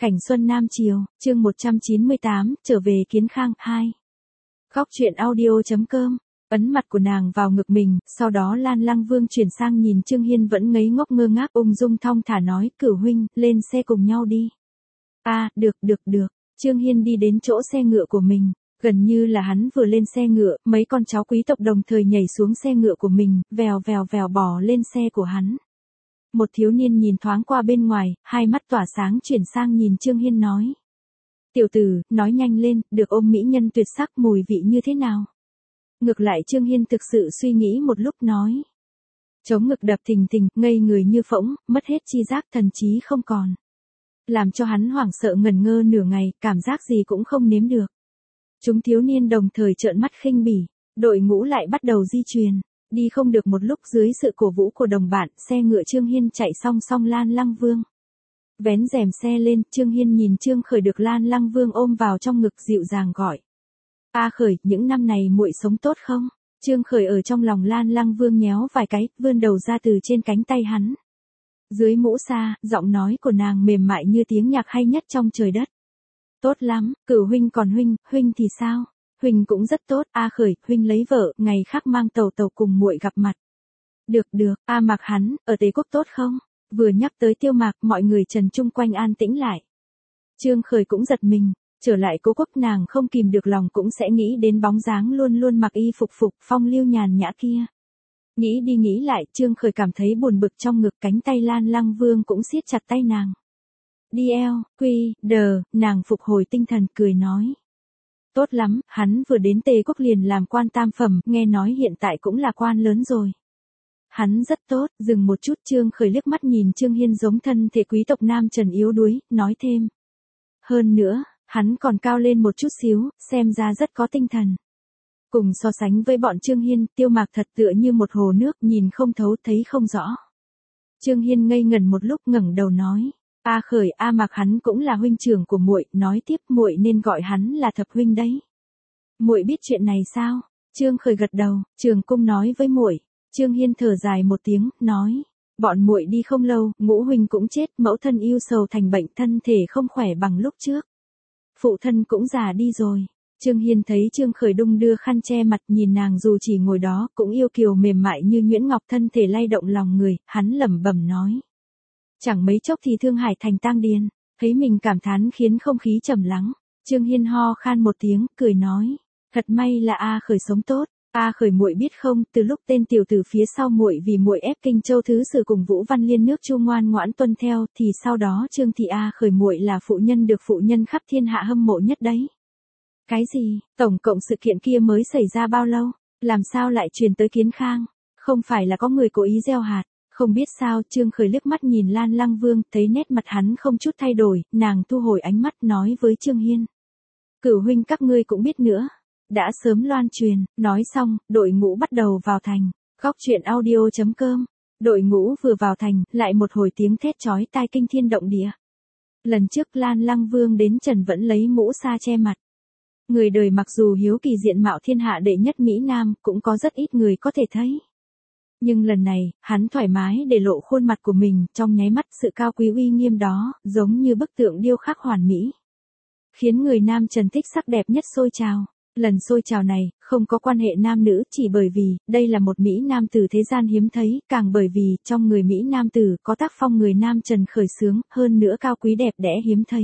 Cảnh Xuân Nam Chiều, chương 198, trở về Kiến Khang 2. Góc truyện audio.com, ấn mặt của nàng vào ngực mình, sau đó Lan Lăng Vương chuyển sang nhìn Trương Hiên vẫn ngây ngốc ngơ ngác, ung dung thong thả nói, Cửu huynh, lên xe cùng nhau đi. Được. Trương Hiên đi đến chỗ xe ngựa của mình. Gần như là hắn vừa lên xe ngựa, mấy con cháu quý tộc đồng thời nhảy xuống xe ngựa của mình, vèo bò lên xe của hắn. Một thiếu niên nhìn thoáng qua bên ngoài, hai mắt tỏa sáng chuyển sang nhìn Trương Hiên nói. Tiểu tử, nói nhanh lên, được ôm mỹ nhân tuyệt sắc mùi vị như thế nào? Ngược lại Trương Hiên thực sự suy nghĩ một lúc nói. Chống ngực đập thình thình, ngây người như phỗng, mất hết chi giác thần trí không còn. Làm cho hắn hoảng sợ ngẩn ngơ nửa ngày, cảm giác gì cũng không nếm được. Chúng thiếu niên đồng thời trợn mắt khinh bỉ, đội ngũ lại bắt đầu di chuyển. Đi không được một lúc dưới sự cổ vũ của đồng bạn, xe ngựa Trương Hiên chạy song song Lan Lăng Vương. Vén rèm xe lên, Trương Hiên nhìn Trương Khởi được Lan Lăng Vương ôm vào trong ngực dịu dàng gọi. A Khởi, những năm này muội sống tốt không? Trương Khởi ở trong lòng Lan Lăng Vương nhéo vài cái, vươn đầu ra từ trên cánh tay hắn. Dưới mũ sa, giọng nói của nàng mềm mại như tiếng nhạc hay nhất trong trời đất. Tốt lắm, Cửu huynh còn huynh thì sao? Huynh cũng rất tốt, A Khởi, huynh lấy vợ, ngày khác mang tàu cùng muội gặp mặt. Được, A Mạc hắn, ở Tề Quốc tốt không? Vừa nhắc tới Tiêu Mạc, mọi người trần chung quanh an tĩnh lại. Trương Khởi cũng giật mình, trở lại Cố Quốc nàng không kìm được lòng cũng sẽ nghĩ đến bóng dáng luôn luôn mặc y phục phong lưu nhàn nhã kia. Nghĩ đi nghĩ lại, Trương Khởi cảm thấy buồn bực trong ngực, cánh tay Lan Lăng Vương cũng siết chặt tay nàng. Nàng phục hồi tinh thần cười nói. Tốt lắm, hắn vừa đến Tề Quốc liền làm quan tam phẩm, nghe nói hiện tại cũng là quan lớn rồi. Hắn rất tốt, dừng một chút Trương Khởi liếc mắt nhìn Trương Hiên giống thân thể quý tộc nam trần yếu đuối, nói thêm. Hơn nữa, hắn còn cao lên một chút xíu, xem ra rất có tinh thần. Cùng so sánh với bọn Trương Hiên, Tiêu Mạc thật tựa như một hồ nước nhìn không thấu thấy không rõ. Trương Hiên ngây ngẩn một lúc ngẩng đầu nói. A Khởi, A Mạc hắn cũng là huynh trưởng của muội, nói tiếp muội nên gọi hắn là thập huynh đấy. Muội biết chuyện này sao? Trương Khởi gật đầu, Trường Cung nói với muội. Trương Hiên thở dài một tiếng, nói, bọn muội đi không lâu, ngũ huynh cũng chết, mẫu thân yêu sầu thành bệnh, thân thể không khỏe bằng lúc trước. Phụ thân cũng già đi rồi. Trương Hiên thấy Trương Khởi đung đưa khăn che mặt nhìn nàng dù chỉ ngồi đó, cũng yêu kiều mềm mại như nhuyễn ngọc, thân thể lay động lòng người, hắn lẩm bẩm nói. Chẳng mấy chốc thì Thương Hải thành tang điền, thấy mình cảm thán khiến không khí trầm lắng. Trương Hiên ho khan một tiếng, cười nói, thật may là A Khởi sống tốt. A Khởi muội biết không, từ lúc tên tiểu tử phía sau muội vì muội ép Kinh Châu thứ sử cùng Vũ Văn Liên nước Chu ngoan ngoãn tuân theo, thì sau đó Trương thị A Khởi muội là phụ nhân được phụ nhân khắp thiên hạ hâm mộ nhất đấy. Cái gì? Tổng cộng sự kiện kia mới xảy ra bao lâu? Làm sao lại truyền tới Kiến Khang? Không phải là có người cố ý gieo hạt? Không biết sao, Trương Khởi liếc mắt nhìn Lan Lăng Vương, thấy nét mặt hắn không chút thay đổi, nàng thu hồi ánh mắt nói với Trương Hiên. Cửu huynh các ngươi cũng biết nữa. Đã sớm loan truyền, nói xong, đội ngũ bắt đầu vào thành. Góc truyện audio.com. Đội ngũ vừa vào thành, lại một hồi tiếng thét chói tai kinh thiên động địa. Lần trước Lan Lăng Vương đến trần vẫn lấy mũ sa che mặt. Người đời mặc dù hiếu kỳ diện mạo thiên hạ đệ nhất Mỹ Nam, cũng có rất ít người có thể thấy. Nhưng lần này, hắn thoải mái để lộ khuôn mặt của mình, trong nháy mắt sự cao quý uy nghiêm đó, giống như bức tượng điêu khắc hoàn mỹ. Khiến người nam trần thích sắc đẹp nhất sôi trào. Lần sôi trào này, không có quan hệ nam nữ, chỉ bởi vì, đây là một Mỹ Nam tử thế gian hiếm thấy, càng bởi vì, trong người Mỹ Nam tử, có tác phong người nam trần khởi xướng, hơn nữa cao quý đẹp đẽ hiếm thấy.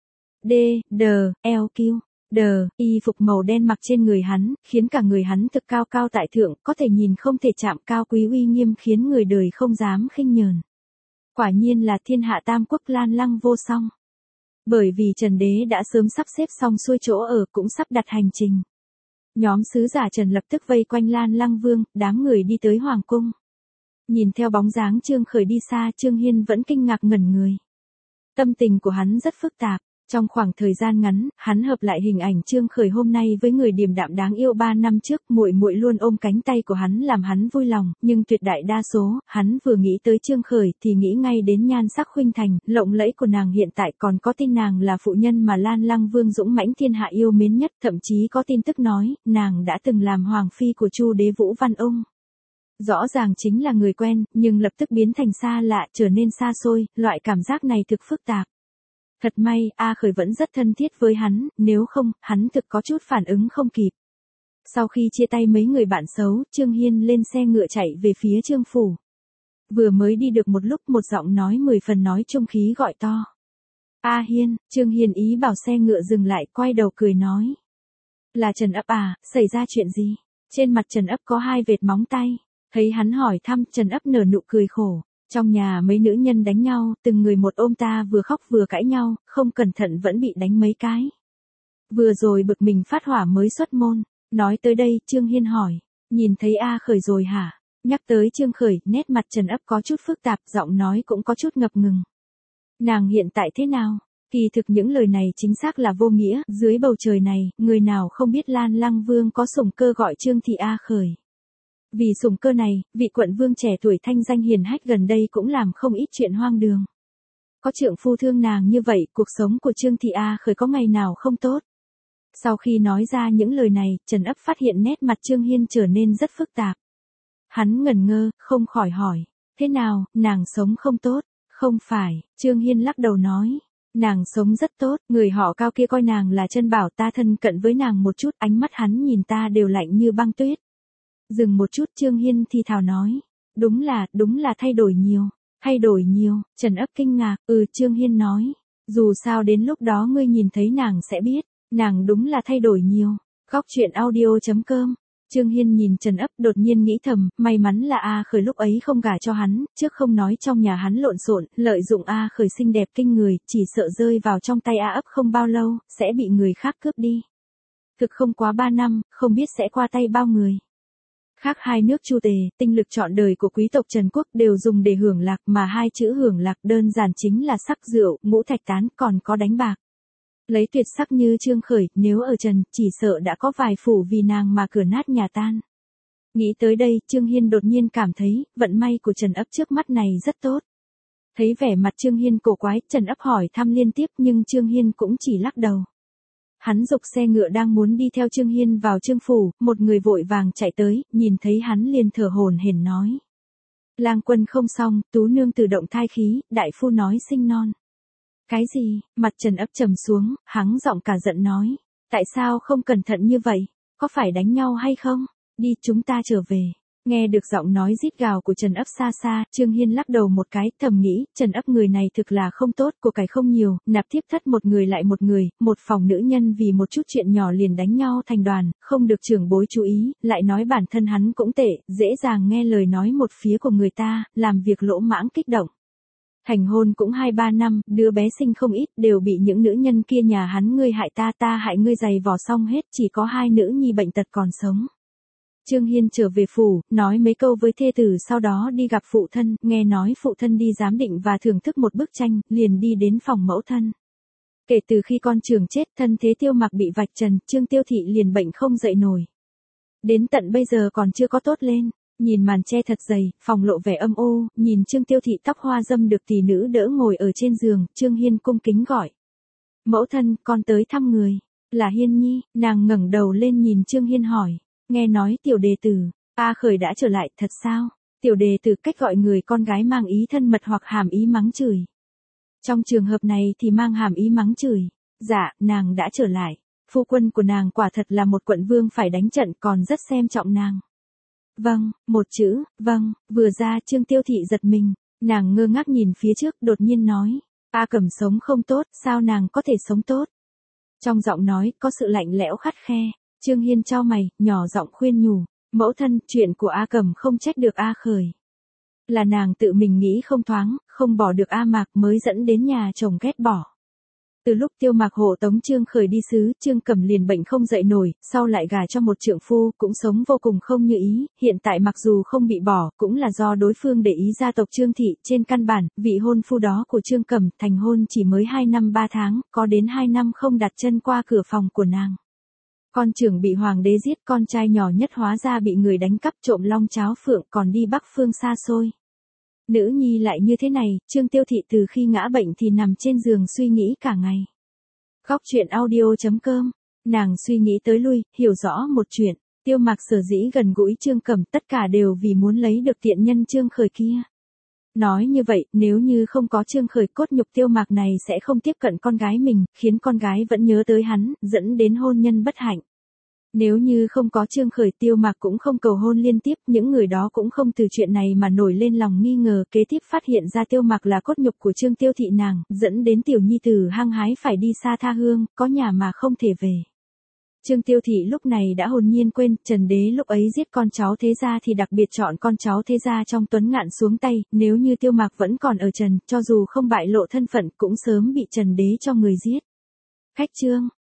Y phục màu đen mặc trên người hắn, khiến cả người hắn thực cao cao tại thượng, có thể nhìn không thể chạm, cao quý uy nghiêm khiến người đời không dám khinh nhờn. Quả nhiên là thiên hạ tam quốc Lan Lăng vô song. Bởi vì Trần Đế đã sớm sắp xếp xong xuôi chỗ ở, cũng sắp đặt hành trình. Nhóm sứ giả Trần lập tức vây quanh Lan Lăng Vương, đám người đi tới Hoàng cung. Nhìn theo bóng dáng Trương Khởi đi xa, Trương Hiên vẫn kinh ngạc ngẩn người. Tâm tình của hắn rất phức tạp. Trong khoảng thời gian ngắn, hắn hợp lại hình ảnh Trương Khởi hôm nay với người điềm đạm đáng yêu 3 năm trước, muội luôn ôm cánh tay của hắn làm hắn vui lòng, nhưng tuyệt đại đa số, hắn vừa nghĩ tới Trương Khởi thì nghĩ ngay đến nhan sắc khuynh thành, lộng lẫy của nàng hiện tại, còn có tin nàng là phụ nhân mà Lan Lăng Vương dũng mãnh thiên hạ yêu mến nhất, thậm chí có tin tức nói, nàng đã từng làm hoàng phi của Chu đế Vũ Văn Ung. Rõ ràng chính là người quen, nhưng lập tức biến thành xa lạ, trở nên xa xôi, loại cảm giác này thực phức tạp. Thật may, A Khởi vẫn rất thân thiết với hắn, nếu không, hắn thực có chút phản ứng không kịp. Sau khi chia tay mấy người bạn xấu, Trương Hiên lên xe ngựa chạy về phía Trương phủ. Vừa mới đi được một lúc một giọng nói 10 phần nói trung khí gọi to. A Hiên, Trương Hiên ý bảo xe ngựa dừng lại, quay đầu cười nói. Là Trần Ấp à, xảy ra chuyện gì? Trên mặt Trần Ấp có 2 vệt móng tay. Thấy hắn hỏi thăm, Trần Ấp nở nụ cười khổ. Trong nhà mấy nữ nhân đánh nhau, từng người một ôm ta vừa khóc vừa cãi nhau, không cẩn thận vẫn bị đánh mấy cái. Vừa rồi bực mình phát hỏa mới xuất môn. Nói tới đây, Trương Hiên hỏi. Nhìn thấy A Khởi rồi hả? Nhắc tới Trương Khởi, nét mặt Trần Ấp có chút phức tạp, giọng nói cũng có chút ngập ngừng. Nàng hiện tại thế nào? Kỳ thực những lời này chính xác là vô nghĩa, dưới bầu trời này, người nào không biết Lan Lăng Vương có sủng cơ gọi Trương Thị A Khởi. Vì sủng cơ này, vị quận vương trẻ tuổi thanh danh hiển hách gần đây cũng làm không ít chuyện hoang đường. Có trượng phu thương nàng như vậy, cuộc sống của Trương Thị A Khởi có ngày nào không tốt. Sau khi nói ra những lời này, Trần Ấp phát hiện nét mặt Trương Hiên trở nên rất phức tạp. Hắn ngẩn ngơ, không khỏi hỏi, thế nào, nàng sống không tốt? Không phải, Trương Hiên lắc đầu nói. Nàng sống rất tốt, người họ Cao kia coi nàng là chân bảo, ta thân cận với nàng một chút, ánh mắt hắn nhìn ta đều lạnh như băng tuyết. Dừng một chút, Trương Hiên thì thào nói. Đúng là thay đổi nhiều. Thay đổi nhiều, Trần Ấp kinh ngạc, Trương Hiên nói. Dù sao đến lúc đó ngươi nhìn thấy nàng sẽ biết, nàng đúng là thay đổi nhiều. Góc truyện audio.com. Trương Hiên nhìn Trần Ấp, đột nhiên nghĩ thầm, may mắn là A Khởi lúc ấy không gả cho hắn, trước không nói trong nhà hắn lộn xộn, lợi dụng A Khởi xinh đẹp kinh người, chỉ sợ rơi vào trong tay A Ấp không bao lâu, sẽ bị người khác cướp đi. Thực không quá 3 năm, không biết sẽ qua tay bao người. Khác hai nước Chu Tề, tinh lực trọn đời của quý tộc Trần Quốc đều dùng để hưởng lạc, mà 2 chữ hưởng lạc đơn giản chính là sắc rượu, ngũ thạch tán, còn có đánh bạc. Lấy tuyệt sắc như Trương Khởi, nếu ở Trần, chỉ sợ đã có vài phủ vì nàng mà cửa nát nhà tan. Nghĩ tới đây, Trương Hiên đột nhiên cảm thấy, vận may của Trần Ấp trước mắt này rất tốt. Thấy vẻ mặt Trương Hiên cổ quái, Trần Ấp hỏi thăm liên tiếp nhưng Trương Hiên cũng chỉ lắc đầu. Hắn dục xe ngựa đang muốn đi theo Trương Hiên vào Trương phủ, một người vội vàng chạy tới, nhìn thấy hắn liền thở hổn hển nói. Lang quân không xong, tú nương tự động thai khí, đại phu nói sinh non. Cái gì? Mặt Trần Ấp trầm xuống, hắn giọng cả giận nói. Tại sao không cẩn thận như vậy? Có phải đánh nhau hay không? Đi chúng ta trở về. Nghe được giọng nói rít gào của Trần Ấp xa xa, Trương Hiên lắc đầu một cái, thầm nghĩ, Trần Ấp người này thực là không tốt, của cải không nhiều, nạp thiếp thất một người lại một người, một phòng nữ nhân vì một chút chuyện nhỏ liền đánh nhau thành đoàn, không được trưởng bối chú ý, lại nói bản thân hắn cũng tệ, dễ dàng nghe lời nói một phía của người ta, làm việc lỗ mãng kích động. Thành hôn cũng 2-3 năm, đứa bé sinh không ít, đều bị những nữ nhân kia nhà hắn ngươi hại ta, ta hại ngươi giày vò xong hết, chỉ có 2 nữ nhi bệnh tật còn sống. Trương Hiên trở về phủ, nói mấy câu với thê tử sau đó đi gặp phụ thân, nghe nói phụ thân đi giám định và thưởng thức một bức tranh, liền đi đến phòng mẫu thân. Kể từ khi con Trường chết, thân thế Tiêu Mặc bị vạch trần, Trương Tiêu Thị liền bệnh không dậy nổi. Đến tận bây giờ còn chưa có tốt lên. Nhìn màn che thật dày, phòng lộ vẻ âm u, nhìn Trương Tiêu Thị tóc hoa dâm được tỷ nữ đỡ ngồi ở trên giường, Trương Hiên cung kính gọi. Mẫu thân, con tới thăm người. Là Hiên Nhi, nàng ngẩng đầu lên nhìn Trương Hiên hỏi. Nghe nói tiểu đề tử, A Khởi đã trở lại, thật sao? Tiểu đề tử cách gọi người con gái mang ý thân mật hoặc hàm ý mắng chửi. Trong trường hợp này thì mang hàm ý mắng chửi. Dạ, nàng đã trở lại. Phu quân của nàng quả thật là một quận vương phải đánh trận, còn rất xem trọng nàng. Vâng, một chữ, vâng, vừa ra Trương Tiêu Thị giật mình, nàng ngơ ngác nhìn phía trước, đột nhiên nói. A Cẩm sống không tốt, sao nàng có thể sống tốt? Trong giọng nói, có sự lạnh lẽo khắt khe. Trương Hiên chau mày, nhỏ giọng khuyên nhủ. Mẫu thân, chuyện của A Cẩm không trách được A Khởi. Là nàng tự mình nghĩ không thoáng, không bỏ được A Mạc mới dẫn đến nhà chồng ghét bỏ. Từ lúc Tiêu Mạc hộ tống Trương Khởi đi sứ, Trương Cẩm liền bệnh không dậy nổi, sau lại gả cho một trượng phu, cũng sống vô cùng không như ý, hiện tại mặc dù không bị bỏ, cũng là do đối phương để ý gia tộc Trương Thị, trên căn bản, vị hôn phu đó của Trương Cẩm, thành hôn chỉ mới 2 năm 3 tháng, có đến 2 năm không đặt chân qua cửa phòng của nàng. Con trưởng bị hoàng đế giết, con trai nhỏ nhất hóa ra bị người đánh cắp trộm long cháo phượng, còn đi Bắc phương xa xôi. Nữ nhi lại như thế này, Trương Tiêu Thị từ khi ngã bệnh thì nằm trên giường suy nghĩ cả ngày. Góc truyện audio.com, nàng suy nghĩ tới lui, hiểu rõ một chuyện, Tiêu Mạc sở dĩ gần gũi Trương Cẩm tất cả đều vì muốn lấy được tiện nhân Trương Khởi kia. Nói như vậy, nếu như không có Trương Khởi, cốt nhục Tiêu Mạc này sẽ không tiếp cận con gái mình, khiến con gái vẫn nhớ tới hắn, dẫn đến hôn nhân bất hạnh. Nếu như không có Trương Khởi, Tiêu Mạc cũng không cầu hôn liên tiếp, những người đó cũng không từ chuyện này mà nổi lên lòng nghi ngờ, kế tiếp phát hiện ra Tiêu Mạc là cốt nhục của Trương Tiêu thị nàng, dẫn đến tiểu nhi tử hăng hái phải đi xa tha hương, có nhà mà không thể về. Trương Tiêu thị lúc này đã hồn nhiên quên, Trần Đế lúc ấy giết con cháu thế gia thì đặc biệt chọn con cháu thế gia trong Tuấn Ngạn xuống tay, nếu như Tiêu Mạc vẫn còn ở Trần, cho dù không bại lộ thân phận cũng sớm bị Trần Đế cho người giết. Khách Trương